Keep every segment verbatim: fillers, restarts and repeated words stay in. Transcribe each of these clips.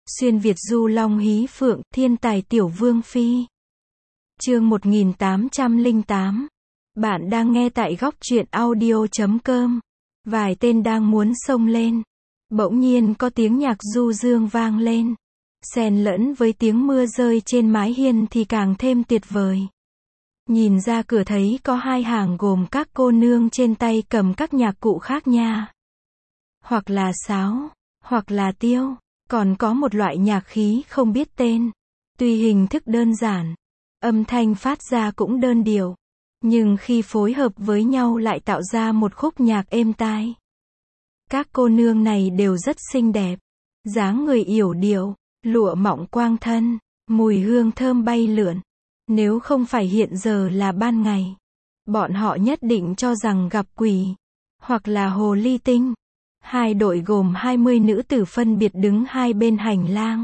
Xuyên Việt du long hí phượng, thiên tài tiểu vương phi. Chương một nghìn tám trăm lẻ tám. Bạn đang nghe tại góc truyện audio chấm com. Vài tên đang muốn xông lên. Bỗng nhiên có tiếng nhạc du dương vang lên. Xen lẫn với tiếng mưa rơi trên mái hiên thì càng thêm tuyệt vời. Nhìn ra cửa thấy có hai hàng gồm các cô nương trên tay cầm các nhạc cụ khác nha. Hoặc là sáo, hoặc là tiêu. Còn có một loại nhạc khí không biết tên. Tuy hình thức đơn giản, âm thanh phát ra cũng đơn điệu, nhưng khi phối hợp với nhau lại tạo ra một khúc nhạc êm tai. Các cô nương này đều rất xinh đẹp, dáng người yểu điệu, lụa mỏng quang thân, mùi hương thơm bay lượn. Nếu không phải hiện giờ là ban ngày, bọn họ nhất định cho rằng gặp quỷ, hoặc là hồ ly tinh. Hai đội gồm hai mươi nữ tử phân biệt đứng hai bên hành lang.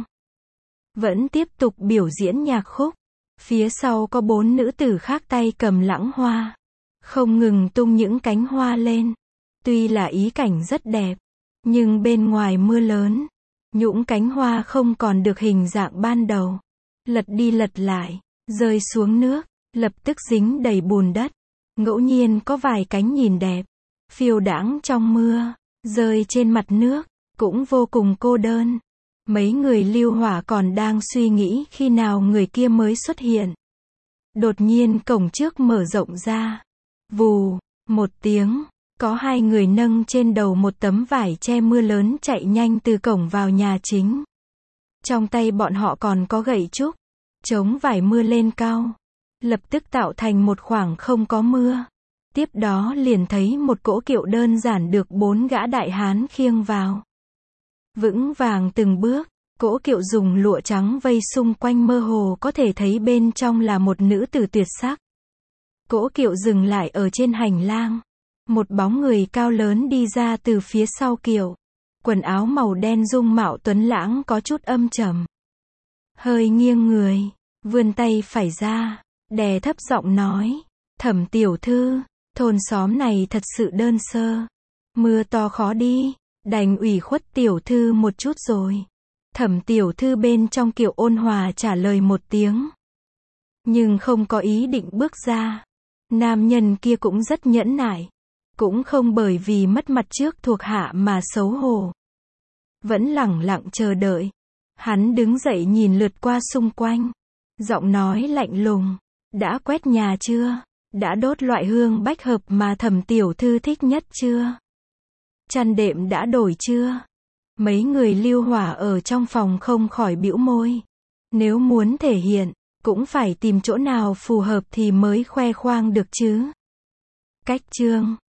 Vẫn tiếp tục biểu diễn nhạc khúc. Phía sau có bốn nữ tử khác tay cầm lãng hoa. Không ngừng tung những cánh hoa lên. Tuy là ý cảnh rất đẹp, nhưng bên ngoài mưa lớn, những cánh hoa không còn được hình dạng ban đầu. Lật đi lật lại, rơi xuống nước, lập tức dính đầy bùn đất. Ngẫu nhiên có vài cánh nhìn đẹp, phiêu đãng trong mưa, rơi trên mặt nước, cũng vô cùng cô đơn. Mấy người lưu hỏa còn đang suy nghĩ khi nào người kia mới xuất hiện. Đột nhiên cổng trước mở rộng ra. Vù, một tiếng, có hai người nâng trên đầu một tấm vải che mưa lớn chạy nhanh từ cổng vào nhà chính. Trong tay bọn họ còn có gậy trúc, chống vải mưa lên cao. Lập tức tạo thành một khoảng không có mưa. Tiếp đó liền thấy một cỗ kiệu đơn giản được bốn gã đại hán khiêng vào. Vững vàng từng bước, cỗ kiệu dùng lụa trắng vây xung quanh, mơ hồ có thể thấy bên trong là một nữ tử tuyệt sắc. Cỗ kiệu dừng lại ở trên hành lang. Một bóng người cao lớn đi ra từ phía sau kiệu. Quần áo màu đen, dung mạo tuấn lãng có chút âm trầm. Hơi nghiêng người, vươn tay phải ra, đè thấp giọng nói: "Thẩm tiểu thư, thôn xóm này thật sự đơn sơ. Mưa to khó đi, đành ủy khuất tiểu thư một chút rồi." Thẩm tiểu thư bên trong kiệu ôn hòa trả lời một tiếng, nhưng không có ý định bước ra. Nam nhân kia cũng rất nhẫn nại, cũng không bởi vì mất mặt trước thuộc hạ mà xấu hổ. Vẫn lẳng lặng chờ đợi. Hắn đứng dậy nhìn lượt qua xung quanh, giọng nói lạnh lùng: "Đã quét nhà chưa? Đã đốt loại hương bách hợp mà Thẩm tiểu thư thích nhất chưa? Chăn đệm đã đổi chưa?" Mấy người lưu hỏa ở trong phòng không khỏi bĩu môi. Nếu muốn thể hiện, cũng phải tìm chỗ nào phù hợp thì mới khoe khoang được chứ. Cách chương